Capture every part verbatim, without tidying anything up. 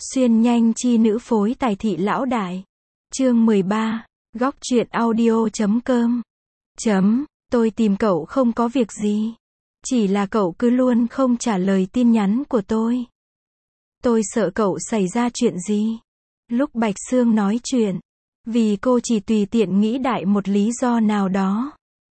Xuyên nhanh chi nữ phối tài thị lão đại. Chương mười ba, góc truyện audio chấm com. Chấm, tôi tìm cậu không có việc gì. Chỉ là cậu cứ luôn không trả lời tin nhắn của tôi. Tôi sợ cậu xảy ra chuyện gì. Lúc Bạch Sương nói chuyện, vì cô chỉ tùy tiện nghĩ đại một lý do nào đó,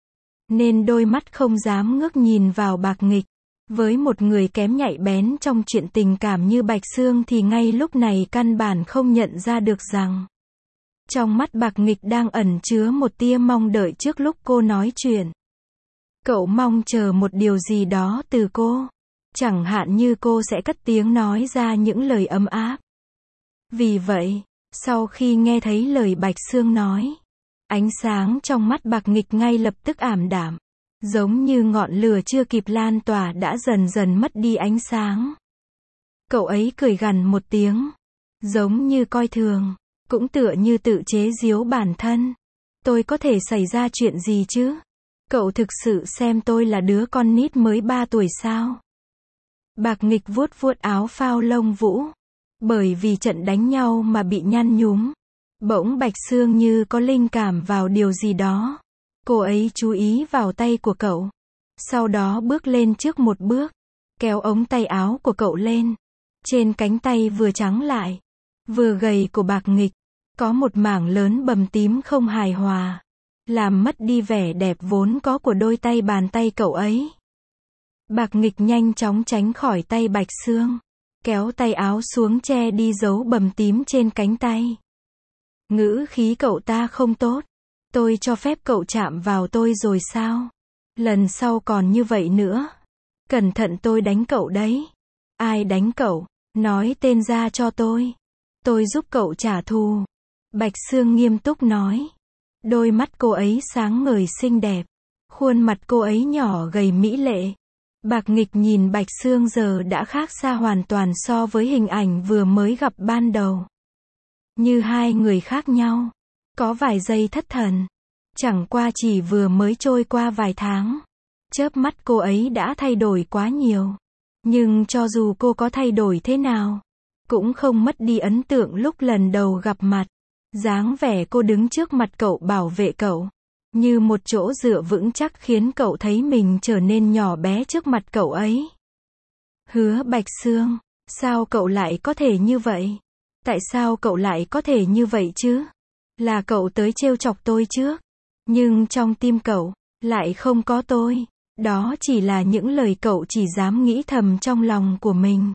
nên đôi mắt không dám ngước nhìn vào Bạc Nghịch. Với một người kém nhạy bén trong chuyện tình cảm như Bạch Sương thì ngay lúc này căn bản không nhận ra được rằng trong mắt Bạc Nghịch đang ẩn chứa một tia mong đợi trước lúc cô nói chuyện. Cậu mong chờ một điều gì đó từ cô. Chẳng hạn như cô sẽ cất tiếng nói ra những lời ấm áp. Vì vậy, sau khi nghe thấy lời Bạch Sương nói, ánh sáng trong mắt Bạc Nghịch ngay lập tức ảm đạm. Giống như ngọn lửa chưa kịp lan tỏa đã dần dần mất đi ánh sáng. Cậu ấy cười gằn một tiếng. Giống như coi thường, cũng tựa như tự chế giễu bản thân. Tôi có thể xảy ra chuyện gì chứ? Cậu thực sự xem tôi là đứa con nít mới ba tuổi sao? Bạc Nghịch vuốt vuốt áo phao lông vũ. Bởi vì trận đánh nhau mà bị nhăn nhúm. Bỗng Bạch Sương như có linh cảm vào điều gì đó. Cô ấy chú ý vào tay của cậu. Sau đó bước lên trước một bước. Kéo ống tay áo của cậu lên. Trên cánh tay vừa trắng lại, vừa gầy của Bạc Nghịch, có một mảng lớn bầm tím không hài hòa. Làm mất đi vẻ đẹp vốn có của đôi tay bàn tay cậu ấy. Bạc Nghịch nhanh chóng tránh khỏi tay Bạch Sương. Kéo tay áo xuống che đi dấu bầm tím trên cánh tay. Ngữ khí cậu ta không tốt. Tôi cho phép cậu chạm vào tôi rồi sao? Lần sau còn như vậy nữa. Cẩn thận tôi đánh cậu đấy. Ai đánh cậu? Nói tên ra cho tôi. Tôi giúp cậu trả thù. Bạch Sương nghiêm túc nói. Đôi mắt cô ấy sáng ngời xinh đẹp. Khuôn mặt cô ấy nhỏ gầy mỹ lệ. Bạc Nghịch nhìn Bạch Sương giờ đã khác xa hoàn toàn so với hình ảnh vừa mới gặp ban đầu. Như hai người khác nhau. Có vài giây thất thần. Chẳng qua chỉ vừa mới trôi qua vài tháng. Chớp mắt cô ấy đã thay đổi quá nhiều. Nhưng cho dù cô có thay đổi thế nào, cũng không mất đi ấn tượng lúc lần đầu gặp mặt. Dáng vẻ cô đứng trước mặt cậu bảo vệ cậu. Như một chỗ dựa vững chắc khiến cậu thấy mình trở nên nhỏ bé trước mặt cậu ấy. Hứa Bạch Sương, sao cậu lại có thể như vậy? Tại sao cậu lại có thể như vậy chứ? Là cậu tới trêu chọc tôi trước. Nhưng trong tim cậu, lại không có tôi. Đó chỉ là những lời cậu chỉ dám nghĩ thầm trong lòng của mình.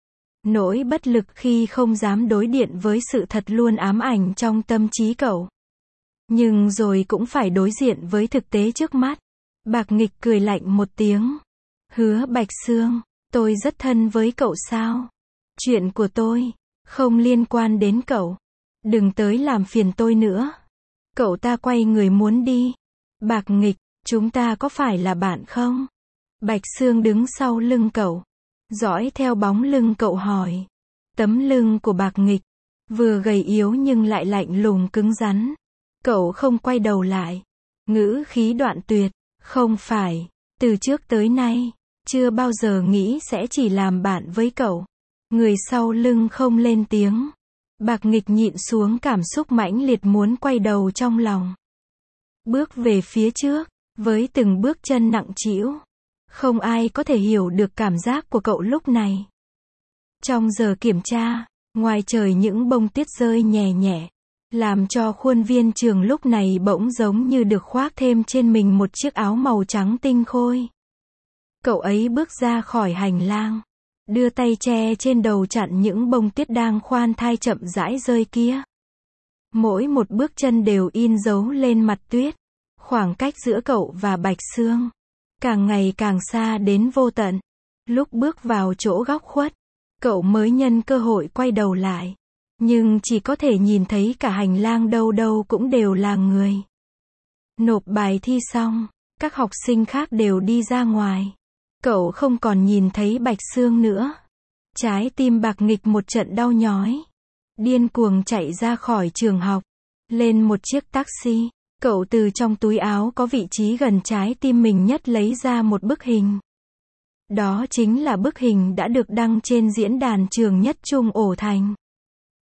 Nỗi bất lực khi không dám đối diện với sự thật luôn ám ảnh trong tâm trí cậu. Nhưng rồi cũng phải đối diện với thực tế trước mắt. Bạc Nghịch cười lạnh một tiếng. Hứa Bạch Sương, tôi rất thân với cậu sao? Chuyện của tôi không liên quan đến cậu. Đừng tới làm phiền tôi nữa. Cậu ta quay người muốn đi. Bạc Nghịch, chúng ta có phải là bạn không? Bạch Sương đứng sau lưng cậu. Dõi theo bóng lưng cậu hỏi. Tấm lưng của Bạc Nghịch vừa gầy yếu nhưng lại lạnh lùng cứng rắn. Cậu không quay đầu lại. Ngữ khí đoạn tuyệt. Không phải. Từ trước tới nay, chưa bao giờ nghĩ sẽ chỉ làm bạn với cậu. Người sau lưng không lên tiếng. Bạc Nghịch nhịn xuống cảm xúc mãnh liệt muốn quay đầu trong lòng. Bước về phía trước, với từng bước chân nặng trĩu. Không ai có thể hiểu được cảm giác của cậu lúc này. Trong giờ kiểm tra, ngoài trời những bông tuyết rơi nhẹ nhẹ, làm cho khuôn viên trường lúc này bỗng giống như được khoác thêm trên mình một chiếc áo màu trắng tinh khôi. Cậu ấy bước ra khỏi hành lang. Đưa tay che trên đầu chặn những bông tuyết đang khoan thai chậm rãi rơi kia. Mỗi một bước chân đều in dấu lên mặt tuyết. Khoảng cách giữa cậu và Bạch Sương càng ngày càng xa đến vô tận. Lúc bước vào chỗ góc khuất, cậu mới nhân cơ hội quay đầu lại. Nhưng chỉ có thể nhìn thấy cả hành lang đâu đâu cũng đều là người. Nộp bài thi xong, các học sinh khác đều đi ra ngoài. Cậu không còn nhìn thấy Bạch Sương nữa. Trái tim Bạc Nghịch một trận đau nhói. Điên cuồng chạy ra khỏi trường học. Lên một chiếc taxi. Cậu từ trong túi áo có vị trí gần trái tim mình nhất lấy ra một bức hình. Đó chính là bức hình đã được đăng trên diễn đàn trường nhất trung ổ thành.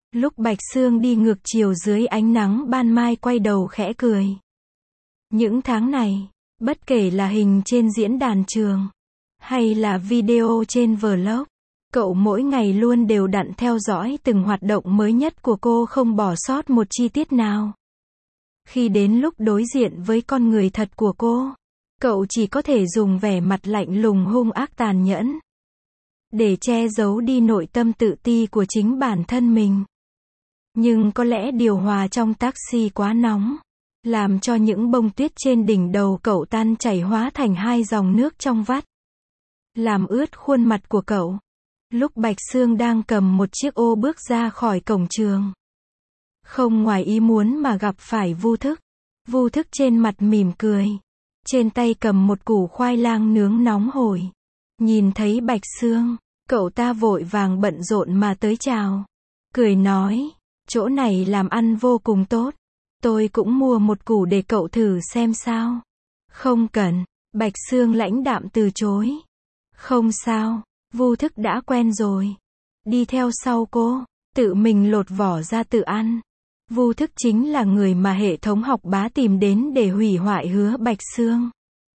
Lúc Bạch Sương đi ngược chiều dưới ánh nắng ban mai quay đầu khẽ cười. Những tháng này, bất kể là hình trên diễn đàn trường, hay là video trên vlog, cậu mỗi ngày luôn đều đặn theo dõi từng hoạt động mới nhất của cô, không bỏ sót một chi tiết nào. Khi đến lúc đối diện với con người thật của cô, cậu chỉ có thể dùng vẻ mặt lạnh lùng hung ác tàn nhẫn để che giấu đi nội tâm tự ti của chính bản thân mình. Nhưng có lẽ điều hòa trong taxi quá nóng, làm cho những bông tuyết trên đỉnh đầu cậu tan chảy hóa thành hai dòng nước trong vắt, làm ướt khuôn mặt của cậu. Lúc Bạch Sương đang cầm một chiếc ô bước ra khỏi cổng trường, không ngoài ý muốn mà gặp phải Vu Thức. Vu Thức trên mặt mỉm cười, trên tay cầm một củ khoai lang nướng nóng hổi. Nhìn thấy Bạch Sương, cậu ta vội vàng bận rộn mà tới chào, cười nói, chỗ này làm ăn vô cùng tốt, tôi cũng mua một củ để cậu thử xem sao. Không cần, Bạch Sương lãnh đạm từ chối. Không sao, Vu Thức đã quen rồi. Đi theo sau cô, tự mình lột vỏ ra tự ăn. Vu Thức chính là người mà hệ thống học bá tìm đến để hủy hoại Hứa Bạch Sương.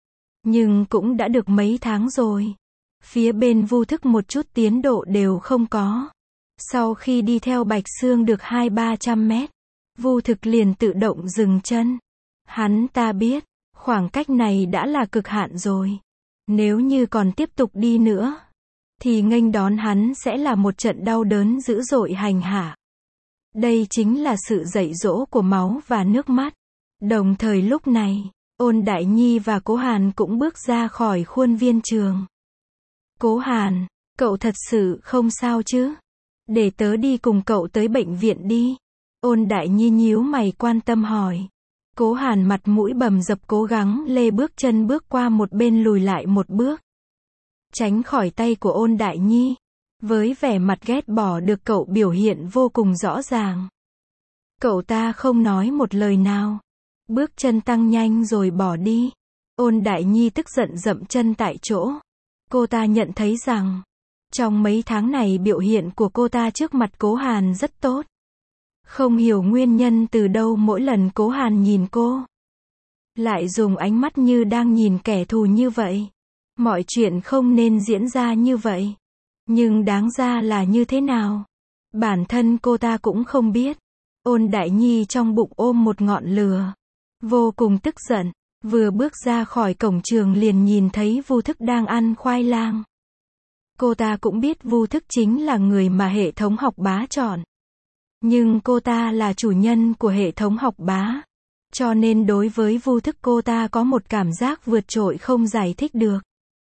Nhưng cũng đã được mấy tháng rồi, phía bên Vu Thức một chút tiến độ đều không có. Sau khi đi theo Bạch Sương được hai ba trăm mét, Vu Thức liền tự động dừng chân. Hắn ta biết, khoảng cách này đã là cực hạn rồi. Nếu như còn tiếp tục đi nữa, thì nghênh đón hắn sẽ là một trận đau đớn dữ dội hành hạ. Đây chính là sự dạy dỗ của máu và nước mắt. Đồng thời lúc này, Ôn Đại Nhi và Cố Hàn cũng bước ra khỏi khuôn viên trường. Cố Hàn, cậu thật sự không sao chứ? Để tớ đi cùng cậu tới bệnh viện đi. Ôn Đại Nhi nhíu mày quan tâm hỏi. Cố Hàn mặt mũi bầm dập cố gắng lê bước chân bước qua một bên, lùi lại một bước, tránh khỏi tay của Ôn Đại Nhi, với vẻ mặt ghét bỏ được cậu biểu hiện vô cùng rõ ràng. Cậu ta không nói một lời nào, bước chân tăng nhanh rồi bỏ đi. Ôn Đại Nhi tức giận dậm chân tại chỗ. Cô ta nhận thấy rằng, trong mấy tháng này biểu hiện của cô ta trước mặt Cố Hàn rất tốt. Không hiểu nguyên nhân từ đâu mỗi lần Cố Hàn nhìn cô, lại dùng ánh mắt như đang nhìn kẻ thù như vậy. Mọi chuyện không nên diễn ra như vậy. Nhưng đáng ra là như thế nào? Bản thân cô ta cũng không biết. Ôn Đại Nhi trong bụng ôm một ngọn lửa, vô cùng tức giận. Vừa bước ra khỏi cổng trường liền nhìn thấy Vu Thức đang ăn khoai lang. Cô ta cũng biết Vu Thức chính là người mà hệ thống học bá chọn. Nhưng cô ta là chủ nhân của hệ thống học bá, cho nên đối với Vu Thức cô ta có một cảm giác vượt trội không giải thích được.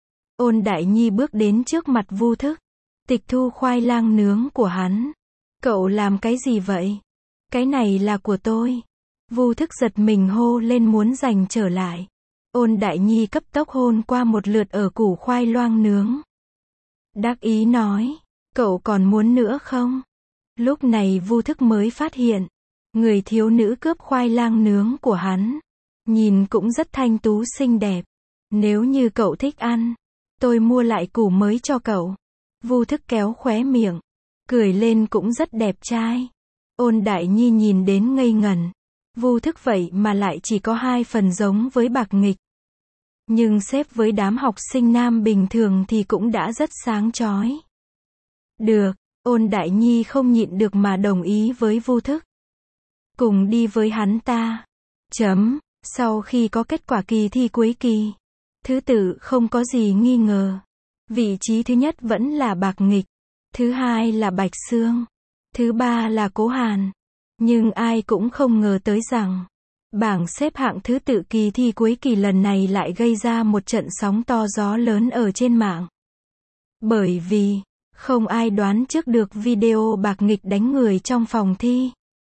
Ôn Đại Nhi bước đến trước mặt Vu Thức, tịch thu khoai lang nướng của hắn. Cậu làm cái gì vậy? Cái này là của tôi. Vu Thức giật mình hô lên muốn giành trở lại. Ôn Đại Nhi cấp tốc hôn qua một lượt ở củ khoai lang nướng. Đắc ý nói, cậu còn muốn nữa không? Lúc này Vu Thức mới phát hiện, người thiếu nữ cướp khoai lang nướng của hắn, nhìn cũng rất thanh tú xinh đẹp. Nếu như cậu thích ăn, tôi mua lại củ mới cho cậu. Vu Thức kéo khóe miệng, cười lên cũng rất đẹp trai. Ôn Đại Nhi nhìn đến ngây ngẩn. Vu Thức vậy mà lại chỉ có hai phần giống với Bạc Nghịch. Nhưng xếp với đám học sinh nam bình thường thì cũng đã rất sáng chói. Được, Ôn Đại Nhi không nhịn được mà đồng ý với Vu Thức. Cùng đi với hắn ta. Chấm, sau khi có kết quả kỳ thi cuối kỳ, thứ tự không có gì nghi ngờ. Vị trí thứ nhất vẫn là Bạc Nghịch, thứ hai là Bạch Sương, thứ ba là Cố Hàn. Nhưng ai cũng không ngờ tới rằng, bảng xếp hạng thứ tự kỳ thi cuối kỳ lần này lại gây ra một trận sóng to gió lớn ở trên mạng. Bởi vì, không ai đoán trước được video Bạc Nghịch đánh người trong phòng thi,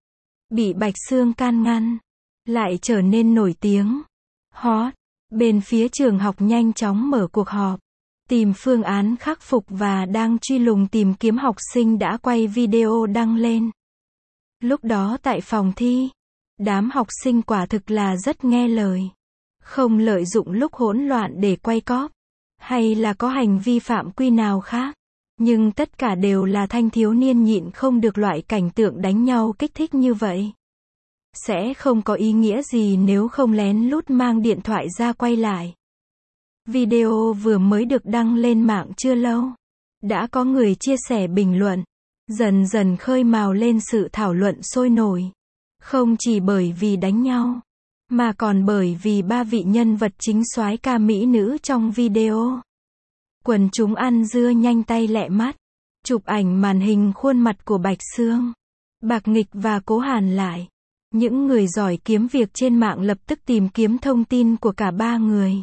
bị Bạch Sương can ngăn, lại trở nên nổi tiếng, hot. Bên phía trường học nhanh chóng mở cuộc họp, tìm phương án khắc phục và đang truy lùng tìm kiếm học sinh đã quay video đăng lên. Lúc đó tại phòng thi, đám học sinh quả thực là rất nghe lời, không lợi dụng lúc hỗn loạn để quay cóp, hay là có hành vi phạm quy nào khác. Nhưng tất cả đều là thanh thiếu niên nhịn không được loại cảnh tượng đánh nhau kích thích như vậy. Sẽ không có ý nghĩa gì nếu không lén lút mang điện thoại ra quay lại. Video vừa mới được đăng lên mạng chưa lâu. Đã có người chia sẻ bình luận. Dần dần khơi mào lên sự thảo luận sôi nổi. Không chỉ bởi vì đánh nhau, mà còn bởi vì ba vị nhân vật chính soái ca mỹ nữ trong video. Quần chúng ăn dưa nhanh tay lẹ mắt. Chụp ảnh màn hình khuôn mặt của Bạch Sương, Bạc Nghịch và Cố Hàn lại. Những người giỏi kiếm việc trên mạng lập tức tìm kiếm thông tin của cả ba người.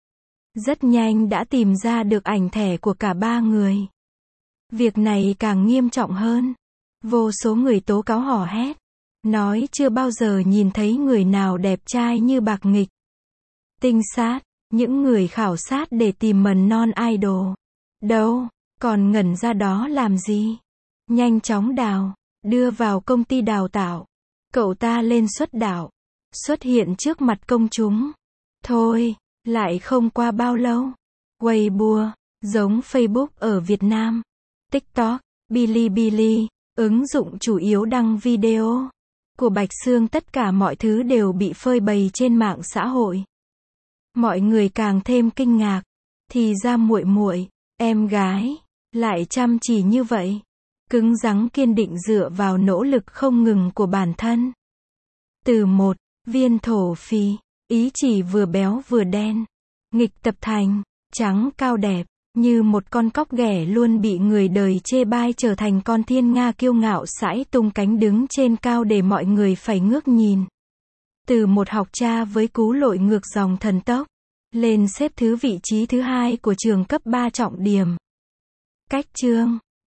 Rất nhanh đã tìm ra được ảnh thẻ của cả ba người. Việc này càng nghiêm trọng hơn. Vô số người tố cáo hò hét. Nói chưa bao giờ nhìn thấy người nào đẹp trai như Bạc Nghịch. Tinh sát, những người khảo sát để tìm mầm non idol. Đâu, còn ngẩn ra đó làm gì? Nhanh chóng đào, đưa vào công ty đào tạo. Cậu ta lên xuất đạo, xuất hiện trước mặt công chúng. Thôi, lại không qua bao lâu. Weibo, giống Facebook ở Việt Nam. TikTok, Bilibili, ứng dụng chủ yếu đăng video của Bạch Sương, tất cả mọi thứ đều bị phơi bày trên mạng xã hội. Mọi người càng thêm kinh ngạc, thì ra muội muội, em gái, lại chăm chỉ như vậy, cứng rắn kiên định dựa vào nỗ lực không ngừng của bản thân. Từ một viên thổ phỉ, ý chỉ vừa béo vừa đen, nghịch tập thành trắng cao đẹp, như một con cóc ghẻ luôn bị người đời chê bai trở thành con thiên nga kiêu ngạo sải tung cánh đứng trên cao để mọi người phải ngước nhìn. Từ một học cha với cú lội ngược dòng thần tốc, lên xếp thứ vị trí thứ hai của trường cấp ba trọng điểm. Cách chương